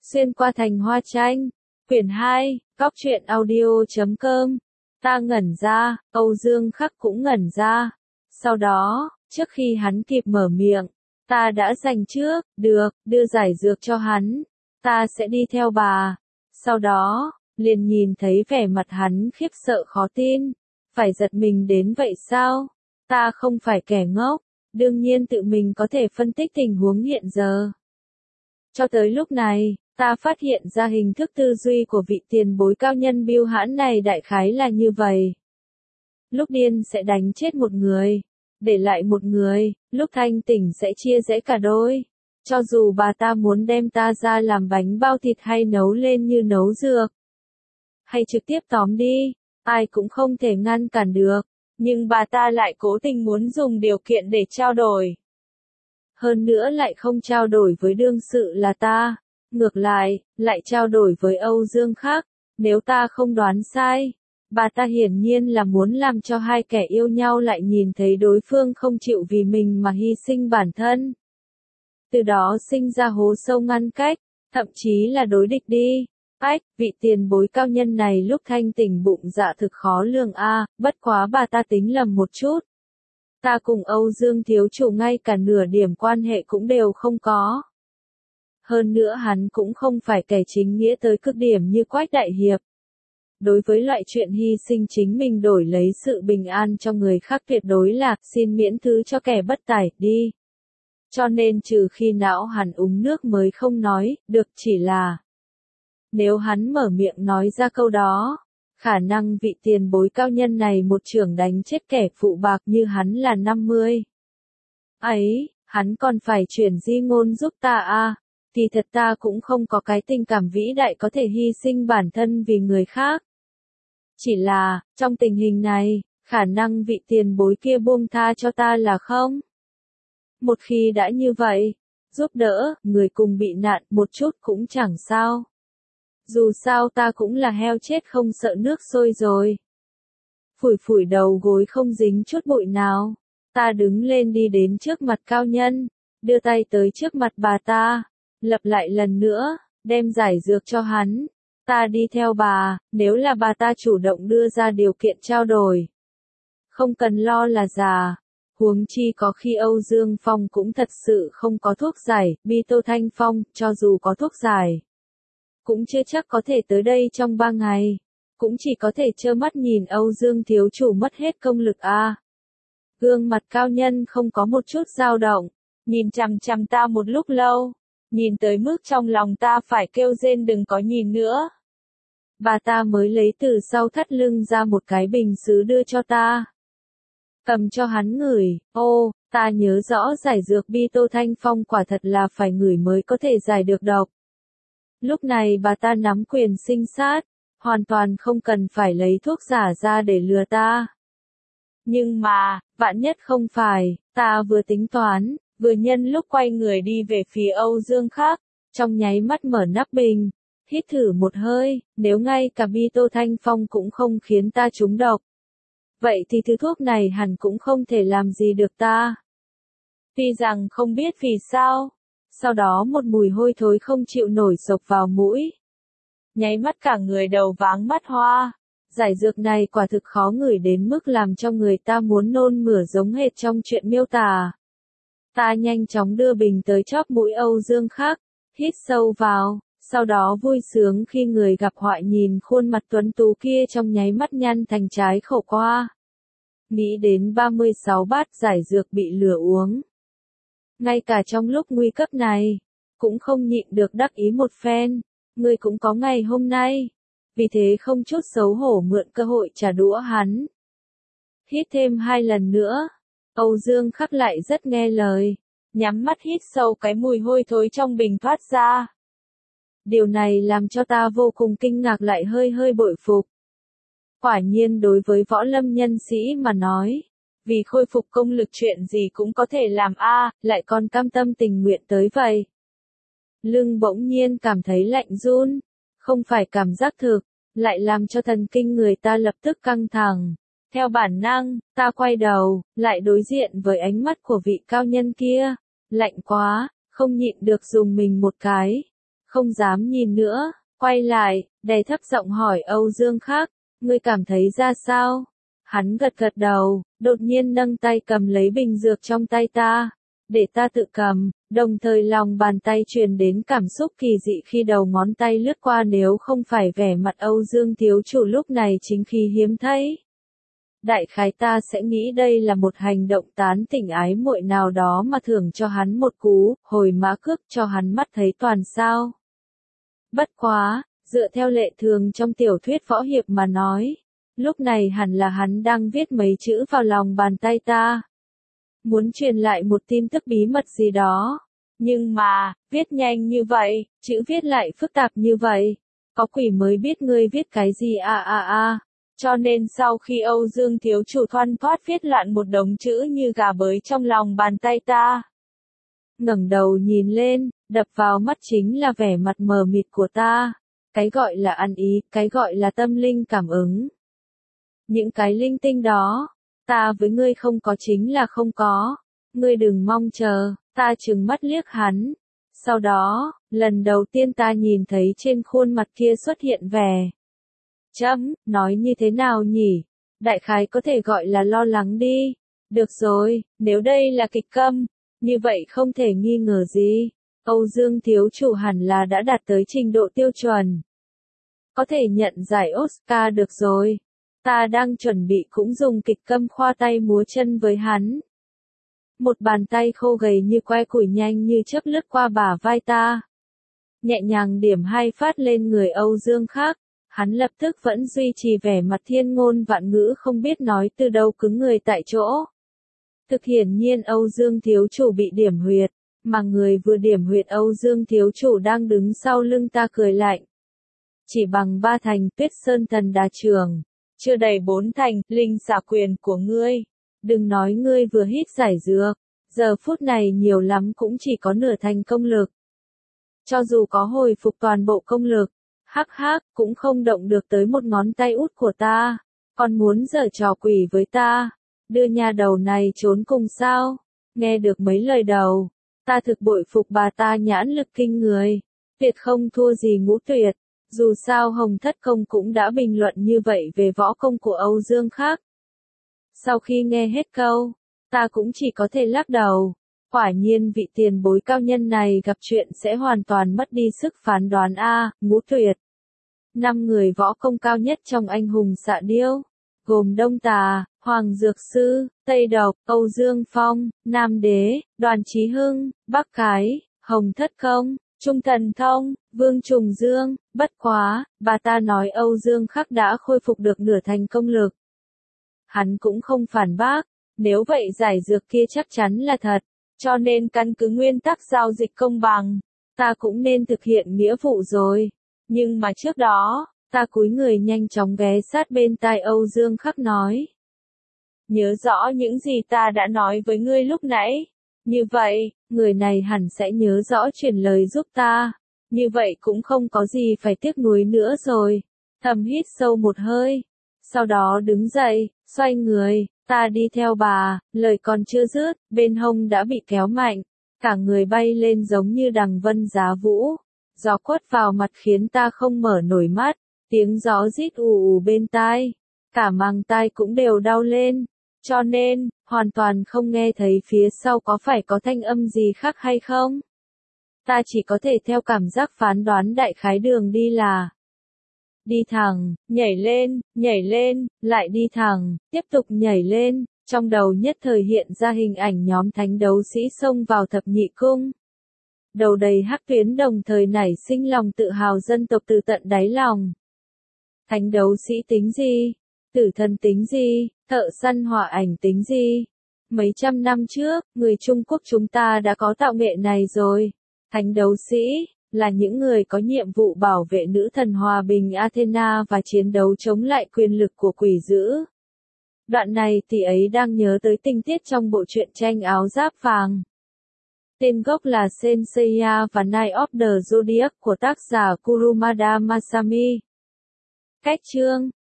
Xuyên qua thành hoa tranh. Quyển 2, Cóc truyện audio.com. Ta ngẩn ra, Âu Dương Khắc cũng ngẩn ra. Sau đó, trước khi hắn kịp mở miệng, ta đã dành trước, được, đưa giải dược cho hắn. Ta sẽ đi theo bà. Sau đó, liền nhìn thấy vẻ mặt hắn khiếp sợ khó tin. Phải giật mình đến vậy sao? Ta không phải kẻ ngốc, đương nhiên tự mình có thể phân tích tình huống hiện giờ. Cho tới lúc này, ta phát hiện ra hình thức tư duy của vị tiền bối cao nhân bưu hãn này đại khái là như vậy. Lúc điên sẽ đánh chết một người, để lại một người, lúc thanh tỉnh sẽ chia rẽ cả đôi. Cho dù bà ta muốn đem ta ra làm bánh bao thịt hay nấu lên như nấu dược, hay trực tiếp tóm đi, ai cũng không thể ngăn cản được. Nhưng bà ta lại cố tình muốn dùng điều kiện để trao đổi. Hơn nữa lại không trao đổi với đương sự là ta. Ngược lại, lại trao đổi với Âu Dương Khắc. Nếu ta không đoán sai, bà ta hiển nhiên là muốn làm cho hai kẻ yêu nhau lại nhìn thấy đối phương không chịu vì mình mà hy sinh bản thân. Từ đó sinh ra hố sâu ngăn cách, thậm chí là đối địch đi. Ách, vị tiền bối cao nhân này lúc thanh tỉnh bụng dạ thực khó lường a, bất quá bà ta tính lầm một chút. Ta cùng Âu Dương thiếu chủ ngay cả nửa điểm quan hệ cũng đều không có. Hơn nữa hắn cũng không phải kẻ chính nghĩa tới cực điểm như Quách Đại Hiệp. Đối với loại chuyện hy sinh chính mình đổi lấy sự bình an cho người khác tuyệt đối là xin miễn thứ cho kẻ bất tài đi. Cho nên trừ khi não hắn uống nước mới không nói, được chỉ là nếu hắn mở miệng nói ra câu đó, khả năng vị tiền bối cao nhân này một chưởng đánh chết kẻ phụ bạc như hắn là 50. Ấy, hắn còn phải chuyển di ngôn giúp ta à, thì thật ta cũng không có cái tình cảm vĩ đại có thể hy sinh bản thân vì người khác. Chỉ là, trong tình hình này, khả năng vị tiền bối kia buông tha cho ta là không. Một khi đã như vậy, giúp đỡ, người cùng bị nạn một chút cũng chẳng sao. Dù sao ta cũng là heo chết không sợ nước sôi rồi. Phủi phủi đầu gối không dính chút bụi nào. Ta đứng lên đi đến trước mặt cao nhân, đưa tay tới trước mặt bà ta, lặp lại lần nữa, đem giải dược cho hắn. Ta đi theo bà, nếu là bà ta chủ động đưa ra điều kiện trao đổi. Không cần lo là già. Huống chi có khi Âu Dương Phong cũng thật sự không có thuốc giải, Bi Tô Thanh Phong, cho dù có thuốc giải, cũng chưa chắc có thể tới đây trong 3 ngày. Cũng chỉ có thể trơ mắt nhìn Âu Dương thiếu chủ mất hết công lực a. Gương mặt cao nhân không có một chút dao động, nhìn chằm chằm ta một lúc lâu, nhìn tới mức trong lòng ta phải kêu rên đừng có nhìn nữa. Bà ta mới lấy từ sau thắt lưng ra một cái bình sứ đưa cho ta. Cầm cho hắn ngửi, ô, ta nhớ rõ giải dược Bi Tô Thanh Phong quả thật là phải ngửi mới có thể giải được độc. Lúc này bà ta nắm quyền sinh sát, hoàn toàn không cần phải lấy thuốc giả ra để lừa ta. Nhưng mà, vạn nhất không phải, ta vừa tính toán, vừa nhân lúc quay người đi về phía Âu Dương Khắc, trong nháy mắt mở nắp bình, hít thử một hơi, nếu ngay cả Bi Tô Thanh Phong cũng không khiến ta trúng độc. Vậy thì thứ thuốc này hẳn cũng không thể làm gì được ta. Tuy rằng không biết vì sao. Sau đó một mùi hôi thối không chịu nổi xộc vào mũi. Nháy mắt cả người đầu váng mắt hoa. Giải dược này quả thực khó ngửi đến mức làm cho người ta muốn nôn mửa giống hệt trong chuyện miêu tả. Ta nhanh chóng đưa bình tới chóp mũi Âu Dương Khắc, hít sâu vào, sau đó vui sướng khi người gặp họa nhìn khuôn mặt tuấn tú kia trong nháy mắt nhăn thành trái khổ qua. Nghĩ đến 36 bát giải dược bị lừa uống. Ngay cả trong lúc nguy cấp này, cũng không nhịn được đắc ý một phen, ngươi cũng có ngày hôm nay, vì thế không chút xấu hổ mượn cơ hội trả đũa hắn. Hít thêm 2 lần nữa, Âu Dương Khắc lại rất nghe lời, nhắm mắt hít sâu cái mùi hôi thối trong bình thoát ra. Điều này làm cho ta vô cùng kinh ngạc lại hơi hơi bội phục. Quả nhiên đối với võ lâm nhân sĩ mà nói, vì khôi phục công lực chuyện gì cũng có thể làm a, lại còn cam tâm tình nguyện tới vậy. Lưng bỗng nhiên cảm thấy lạnh run, không phải cảm giác thực, lại làm cho thần kinh người ta lập tức căng thẳng. Theo bản năng, ta quay đầu, lại đối diện với ánh mắt của vị cao nhân kia, lạnh quá, không nhịn được dùng mình một cái. không dám nhìn nữa, quay lại, đè thấp giọng hỏi Âu Dương Khắc, ngươi cảm thấy ra sao? Hắn gật gật đầu, đột nhiên nâng tay cầm lấy bình dược trong tay ta, để ta tự cầm, đồng thời lòng bàn tay truyền đến cảm xúc kỳ dị khi đầu ngón tay lướt qua, nếu không phải vẻ mặt Âu Dương thiếu chủ lúc này chính khí hiếm thấy. Đại khái ta sẽ nghĩ đây là một hành động tán tỉnh ái muội nào đó mà thưởng cho hắn một cú, hồi má cước cho hắn mắt thấy toàn sao. Bất quá, dựa theo lệ thường trong tiểu thuyết võ hiệp mà nói, lúc này hẳn là hắn đang viết mấy chữ vào lòng bàn tay ta. Muốn truyền lại một tin tức bí mật gì đó. Nhưng mà, viết nhanh như vậy, chữ viết lại phức tạp như vậy. Có quỷ mới biết ngươi viết cái gì à. Cho nên sau khi Âu Dương thiếu chủ thoăn thoắt viết loạn một đống chữ như gà bới trong lòng bàn tay ta. Ngẩng đầu nhìn lên, đập vào mắt chính là vẻ mặt mờ mịt của ta. Cái gọi là ăn ý, cái gọi là tâm linh cảm ứng. Những cái linh tinh đó, ta với ngươi không có chính là không có. Ngươi đừng mong chờ, ta trừng mắt liếc hắn. Sau đó, lần đầu tiên ta nhìn thấy trên khuôn mặt kia xuất hiện vẻ. Nói như thế nào nhỉ? Đại khái có thể gọi là lo lắng đi. Được rồi, nếu đây là kịch câm, như vậy không thể nghi ngờ gì. Âu Dương thiếu chủ hẳn là đã đạt tới trình độ tiêu chuẩn. Có thể nhận giải Oscar được rồi. Ta đang chuẩn bị cũng dùng kịch câm khoa tay múa chân với hắn. Một bàn tay khô gầy như que củi nhanh như chớp lướt qua bả vai ta. Nhẹ nhàng điểm 2 phát lên người Âu Dương Khắc. Hắn lập tức vẫn duy trì vẻ mặt thiên ngôn vạn ngữ không biết nói từ đâu, cứng người tại chỗ. Thực hiển nhiên Âu Dương thiếu chủ bị điểm huyệt, mà người vừa điểm huyệt Âu Dương thiếu chủ đang đứng sau lưng ta cười lạnh. Chỉ bằng 3 thành Tuyết Sơn Thần Đà Trường, chưa đầy 4 thành linh xà quyền của ngươi. Đừng nói ngươi vừa hít giải dược, giờ phút này nhiều lắm cũng chỉ có nửa thành công lực. Cho dù có hồi phục toàn bộ công lực, hắc, cũng không động được tới một ngón tay út của ta. Còn muốn giở trò quỷ với ta, đưa nhà đầu này trốn cùng sao? Nghe được mấy lời đầu, ta thực bội phục bà ta nhãn lực kinh người, tuyệt không thua gì Ngũ Tuyệt. Dù sao Hồng Thất Công cũng đã bình luận như vậy về võ công của Âu Dương Khắc. Sau khi nghe hết câu, ta cũng chỉ có thể lắc đầu. Quả nhiên vị tiền bối cao nhân này gặp chuyện sẽ hoàn toàn mất đi sức phán đoán a. Ngũ Tuyệt. 5 người võ công cao nhất trong Anh hùng xạ điêu, gồm Đông Tà, Hoàng Dược Sư, Tây Độc, Âu Dương Phong, Nam Đế, Đoàn Chí Hưng, Bắc Cái, Hồng Thất Công, Trung Thần Thông, Vương Trùng Dương. Bất quá, bà ta nói Âu Dương Khắc đã khôi phục được nửa thành công lực. Hắn cũng không phản bác, nếu vậy giải dược kia chắc chắn là thật, cho nên căn cứ nguyên tắc giao dịch công bằng, ta cũng nên thực hiện nghĩa vụ rồi. Nhưng mà trước đó, ta cúi người nhanh chóng ghé sát bên tai Âu Dương Khắc nói. Nhớ rõ những gì ta đã nói với ngươi lúc nãy. Như vậy, người này hẳn sẽ nhớ rõ truyền lời giúp ta. Như vậy cũng không có gì phải tiếc nuối nữa rồi. Thầm hít sâu một hơi. Sau đó đứng dậy, xoay người, ta đi theo bà, lời còn chưa dứt, bên hông đã bị kéo mạnh. Cả người bay lên giống như đằng vân giá vũ. Gió quất vào mặt khiến ta không mở nổi mắt, tiếng gió rít ù ù bên tai. Cả màng tai cũng đều đau lên. Cho nên, hoàn toàn không nghe thấy phía sau có phải có thanh âm gì khác hay không. Ta chỉ có thể theo cảm giác phán đoán đại khái đường đi là đi thẳng, nhảy lên, lại đi thẳng, tiếp tục nhảy lên. Trong đầu nhất thời hiện ra hình ảnh nhóm thánh đấu sĩ xông vào thập nhị cung. Đầu đầy hắc tuyến đồng thời nảy sinh lòng tự hào dân tộc từ tận đáy lòng. Thánh đấu sĩ tính gì? Tử thần tính gì? Thợ săn hỏa ảnh tính gì? Mấy trăm năm trước, người Trung Quốc chúng ta đã có tạo nghệ này rồi. Thánh đấu sĩ là những người có nhiệm vụ bảo vệ nữ thần hòa bình Athena và chiến đấu chống lại quyền lực của quỷ dữ. Đoạn này tỷ ấy đang nhớ tới tình tiết trong bộ truyện tranh áo giáp vàng. Tên gốc là Senseiya và Night of the Zodiac của tác giả Kurumada Masami. Cách chương